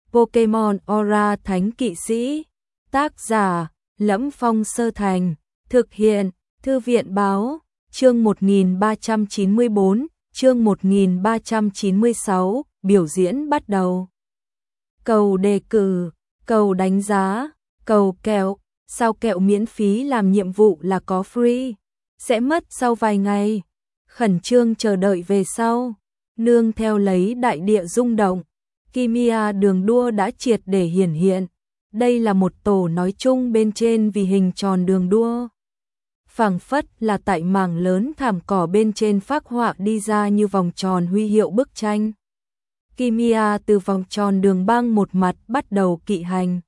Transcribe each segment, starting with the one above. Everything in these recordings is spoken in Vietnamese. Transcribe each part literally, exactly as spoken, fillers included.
Pokemon Aura Thánh Kỵ Sĩ. Tác giả: Lẫm Phong Sơ Thành. Thực hiện: Thư viện Báo. Chương một nghìn ba trăm chín mươi bốn, chương một nghìn ba trăm chín mươi sáu, biểu diễn bắt đầu. Cầu đề cử, cầu đánh giá, cầu kẹo, sao kẹo miễn phí làm nhiệm vụ là có free, sẽ mất sau vài ngày. Khẩn trương chờ đợi về sau, nương theo lấy đại địa rung động, Kimiya đường đua đã triệt để hiển hiện. Đây là một tổ nói chung bên trên vì hình tròn đường đua. Phảng phất là tại mảng lớn thảm cỏ bên trên phác họa đi ra như vòng tròn huy hiệu bức tranh. Kimiya từ vòng tròn đường băng một mặt bắt đầu kỵ hành.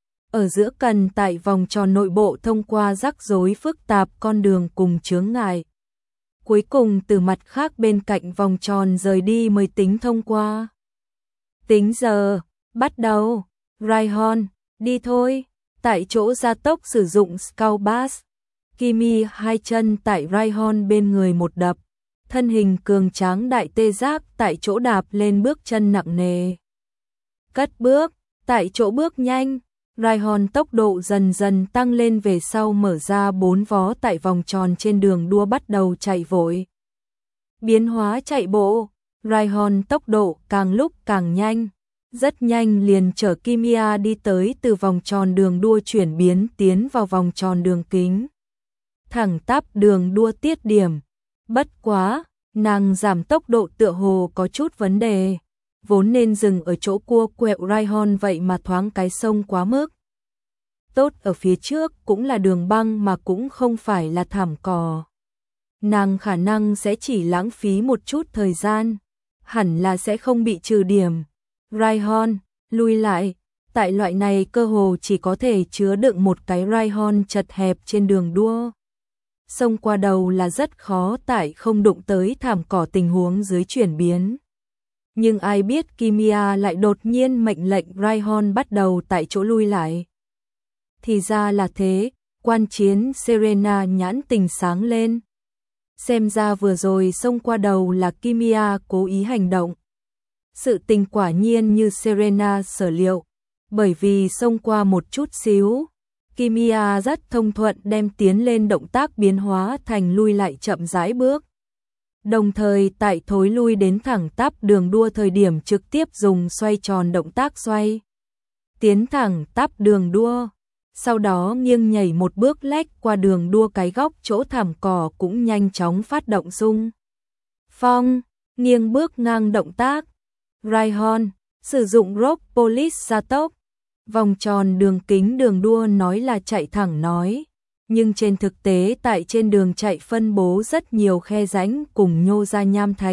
Ở giữa cần tại vòng tròn nội bộ thông qua rắc rối phức tạp con đường cùng chướng ngại. Cuối cùng từ mặt khác bên cạnh vòng tròn rời đi mới tính thông qua. Tính giờ, bắt đầu, Raihon, đi thôi, tại chỗ gia tốc sử dụng Scout Bass. Kimi hai chân tại Raihon bên người một đập, thân hình cường tráng đại tê giác tại chỗ đạp lên bước chân nặng nề. Cất bước, tại chỗ bước nhanh, Raihon tốc độ dần dần tăng lên về sau mở ra bốn vó tại vòng tròn trên đường đua bắt đầu chạy vội. Biến hóa chạy bộ, Raihon tốc độ càng lúc càng nhanh, rất nhanh liền chở Kimiya đi tới từ vòng tròn đường đua chuyển biến tiến vào vòng tròn đường kính. Thẳng tắp đường đua tiết điểm. Bất quá, nàng giảm tốc độ tựa hồ có chút vấn đề. Vốn nên dừng ở chỗ cua quẹo Raihon vậy mà thoáng cái sông quá mức. Tốt ở phía trước cũng là đường băng mà cũng không phải là thảm cỏ. Nàng khả năng sẽ chỉ lãng phí một chút thời gian. Hẳn là sẽ không bị trừ điểm. Raihon, lui lại. Tại loại này cơ hồ chỉ có thể chứa đựng một cái Raihon chật hẹp trên đường đua. Xông qua đầu là rất khó tại không đụng tới thảm cỏ tình huống dưới chuyển biến. Nhưng ai biết Kimiya lại đột nhiên mệnh lệnh Raihon bắt đầu tại chỗ lui lại. Thì ra là thế, quan chiến Serena nhãn tình sáng lên. Xem ra vừa rồi xông qua đầu là Kimiya cố ý hành động. Sự tình quả nhiên như Serena sở liệu, bởi vì xông qua một chút xíu. Kimiya rất thông thuận đem tiến lên động tác biến hóa thành lui lại chậm rãi bước. Đồng thời tại thối lui đến thẳng tắp đường đua thời điểm trực tiếp dùng xoay tròn động tác xoay. Tiến thẳng tắp đường đua. Sau đó nghiêng nhảy một bước lách qua đường đua cái góc chỗ thảm cỏ cũng nhanh chóng phát động xung phong, nghiêng bước ngang động tác. Raihon, sử dụng Rock Police gia tốc. Vòng tròn đường kính đường đua nói là chạy thẳng nói, nhưng trên thực tế tại trên đường chạy phân bố rất nhiều khe rãnh cùng nhô ra nham thạch.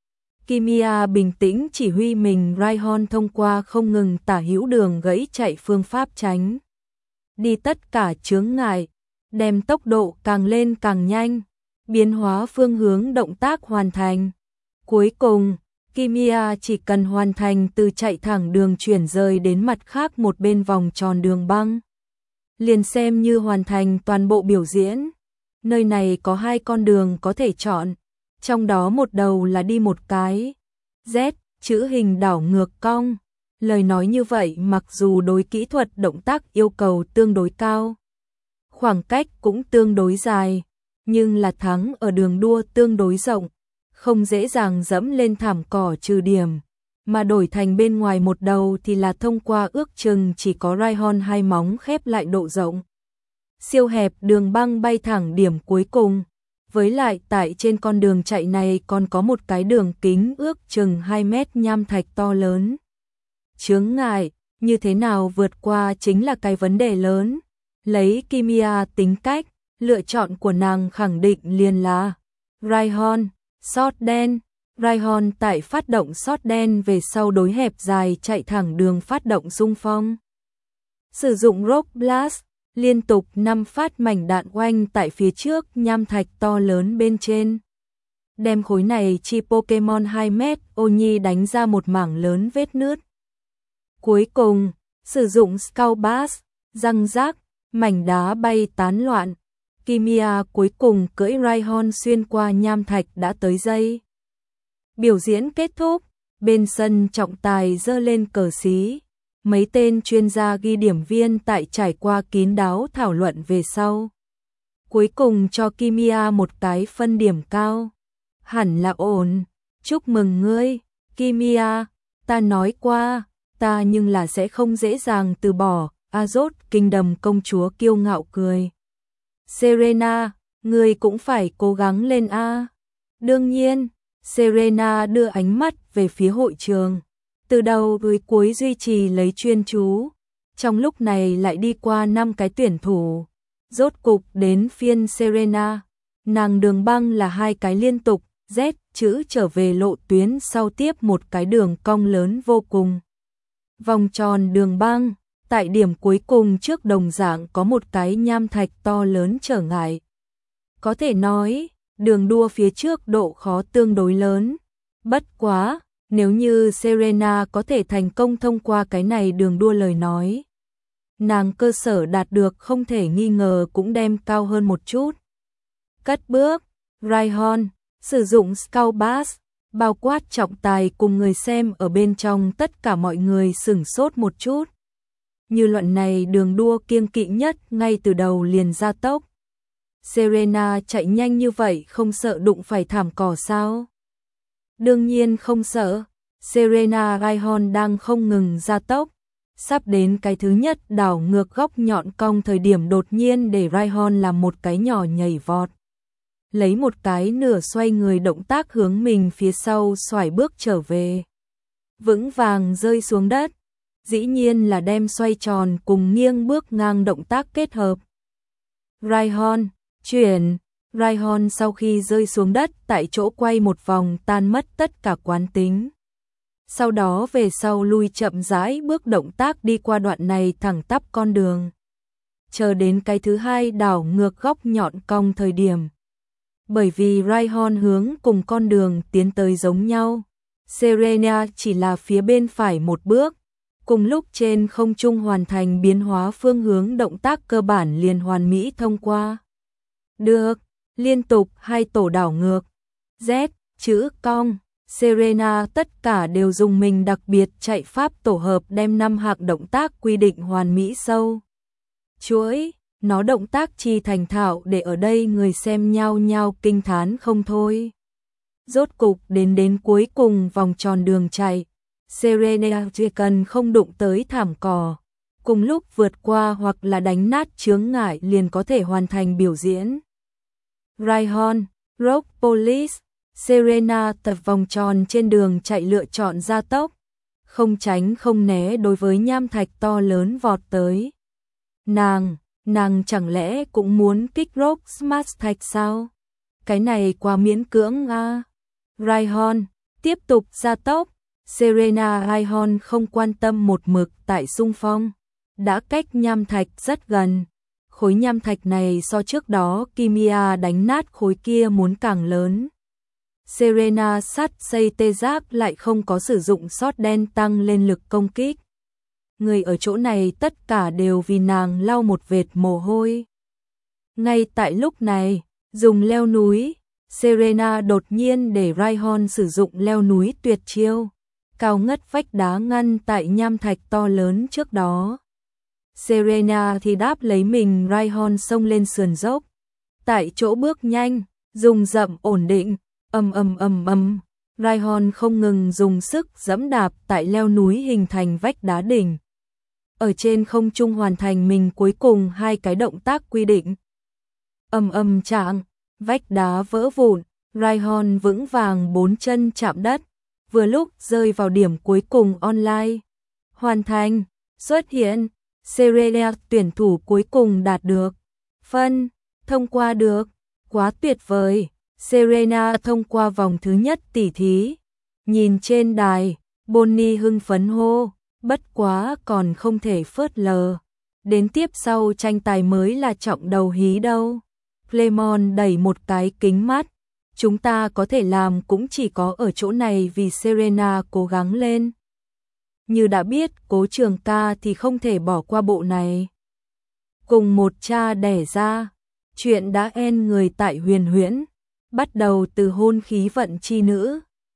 Kimiya bình tĩnh chỉ huy mình Raihon thông qua không ngừng tả hữu đường gãy chạy phương pháp tránh. Đi tất cả chướng ngại, đem tốc độ càng lên càng nhanh, biến hóa phương hướng động tác hoàn thành. Cuối cùng, Kimiya chỉ cần hoàn thành từ chạy thẳng đường chuyển rời đến mặt khác một bên vòng tròn đường băng. Liền xem như hoàn thành toàn bộ biểu diễn. Nơi này có hai con đường có thể chọn, trong đó một đầu là đi một cái Z, chữ hình đảo ngược cong. Lời nói như vậy mặc dù đối kỹ thuật động tác yêu cầu tương đối cao, khoảng cách cũng tương đối dài, nhưng là thắng ở đường đua tương đối rộng. Không dễ dàng dẫm lên thảm cỏ trừ điểm, mà đổi thành bên ngoài một đầu thì là thông qua ước chừng chỉ có Raihon hai móng khép lại độ rộng. Siêu hẹp đường băng bay thẳng điểm cuối cùng, với lại tại trên con đường chạy này còn có một cái đường kính ước chừng hai mét nham thạch to lớn. Chướng ngại, như thế nào vượt qua chính là cái vấn đề lớn. Lấy Kimiya tính cách, lựa chọn của nàng khẳng định liền là Raihon. Sót đen, Raihon tại phát động sót đen về sau đối hẹp dài chạy thẳng đường phát động xung phong. Sử dụng Rock Blast, liên tục năm phát mảnh đạn oanh tại phía trước nham thạch to lớn bên trên. Đem khối này chi Pokemon hai mét Oni đánh ra một mảng lớn vết nứt. Cuối cùng, sử dụng Scout Bass, răng rác, mảnh đá bay tán loạn. Kimiya cuối cùng cưỡi Raihon xuyên qua nham thạch đã tới giây. Biểu diễn kết thúc, bên sân trọng tài giơ lên cờ xí, mấy tên chuyên gia ghi điểm viên tại trải qua kín đáo thảo luận về sau. Cuối cùng cho Kimia một cái phân điểm cao. Hẳn là ổn, chúc mừng ngươi, Kimia, ta nói qua, ta nhưng là sẽ không dễ dàng từ bỏ, Azot kinh đầm công chúa kiêu ngạo cười. Serena, ngươi cũng phải cố gắng lên a. Đương nhiên, Serena đưa ánh mắt về phía hội trường, từ đầu tới cuối duy trì lấy chuyên chú. Trong lúc này lại đi qua năm cái tuyển thủ, rốt cục đến phiên Serena, nàng đường băng là hai cái liên tục, Z chữ trở về lộ tuyến sau tiếp một cái đường cong lớn vô cùng. Vòng tròn đường băng, tại điểm cuối cùng trước đồng dạng có một cái nham thạch to lớn trở ngại. Có thể nói, đường đua phía trước độ khó tương đối lớn. Bất quá, nếu như Serena có thể thành công thông qua cái này đường đua lời nói, nàng cơ sở đạt được không thể nghi ngờ cũng đem cao hơn một chút. Cất bước, Ryan sử dụng Scout Bass, bao quát trọng tài cùng người xem ở bên trong tất cả mọi người sửng sốt một chút. Như luận này đường đua kiêng kỵ nhất ngay từ đầu liền ra tốc. Serena chạy nhanh như vậy không sợ đụng phải thảm cỏ sao? Đương nhiên không sợ. Serena Ryan đang không ngừng ra tốc. Sắp đến cái thứ nhất đảo ngược góc nhọn cong thời điểm đột nhiên để Ryan làm một cái nhỏ nhảy vọt. Lấy một cái nửa xoay người động tác hướng mình phía sau xoải bước trở về. Vững vàng rơi xuống đất. Dĩ nhiên là đem xoay tròn cùng nghiêng bước ngang động tác kết hợp. Ryan, chuyển. Ryan sau khi rơi xuống đất tại chỗ quay một vòng tan mất tất cả quán tính. Sau đó về sau lui chậm rãi bước động tác đi qua đoạn này thẳng tắp con đường. Chờ đến cái thứ hai đảo ngược góc nhọn cong thời điểm. Bởi vì Ryan hướng cùng con đường tiến tới giống nhau, Serena chỉ là phía bên phải một bước, cùng lúc trên không trung hoàn thành biến hóa phương hướng động tác cơ bản liền hoàn mỹ thông qua. Được, liên tục hai tổ đảo ngược, Z, chữ cong, Serena tất cả đều dùng mình đặc biệt chạy pháp tổ hợp đem năm hạng động tác quy định hoàn mỹ sâu. Chuỗi, nó động tác chi thành thạo để ở đây người xem nhao nhao kinh thán không thôi. Rốt cục đến đến cuối cùng vòng tròn đường chạy, Serena chỉ cần không đụng tới thảm cỏ, cùng lúc vượt qua hoặc là đánh nát chướng ngại liền có thể hoàn thành biểu diễn. Ryan, Rock Police, Serena tập vòng tròn trên đường chạy lựa chọn gia tốc, không tránh không né đối với nham thạch to lớn vọt tới. Nàng, nàng chẳng lẽ cũng muốn kích rock smash thạch sao? Cái này quá miễn cưỡng à. Ryan, tiếp tục gia tốc, Serena Ryan không quan tâm một mực tại xung phong, đã cách nham thạch rất gần. Khối nham thạch này so trước đó Kimia đánh nát khối kia muốn càng lớn. Serena sắt xây tê giác lại không có sử dụng sót đen tăng lên lực công kích. Người ở chỗ này tất cả đều vì nàng lau một vệt mồ hôi. Ngay tại lúc này, dùng leo núi, Serena đột nhiên để Ryan sử dụng leo núi tuyệt chiêu, cao ngất vách đá ngăn tại nham thạch to lớn trước đó. Serena thì đáp lấy mình Ryan xông lên sườn dốc, tại chỗ bước nhanh, dùng dậm ổn định, ầm ầm ầm ầm, Ryan không ngừng dùng sức giẫm đạp tại leo núi hình thành vách đá đỉnh. Ở trên không trung hoàn thành mình cuối cùng hai cái động tác quy định. Ầm ầm chạm, vách đá vỡ vụn, Ryan vững vàng bốn chân chạm đất, vừa lúc rơi vào điểm cuối cùng online. Hoàn thành, xuất hiện, Serena tuyển thủ cuối cùng đạt được phân, thông qua được, quá tuyệt vời. Serena thông qua vòng thứ nhất tỉ thí. Nhìn trên đài, Bonnie hưng phấn hô, bất quá còn không thể phớt lờ. Đến tiếp sau tranh tài mới là trọng đầu hí đâu. Clemon đẩy một cái kính mắt. Chúng ta có thể làm cũng chỉ có ở chỗ này vì Serena cố gắng lên. Như đã biết Cố Trường Ca thì không thể bỏ qua bộ này. Cùng một cha đẻ ra, chuyện đã en người tại Huyền Huyễn. Bắt đầu từ hôn khí vận chi nữ,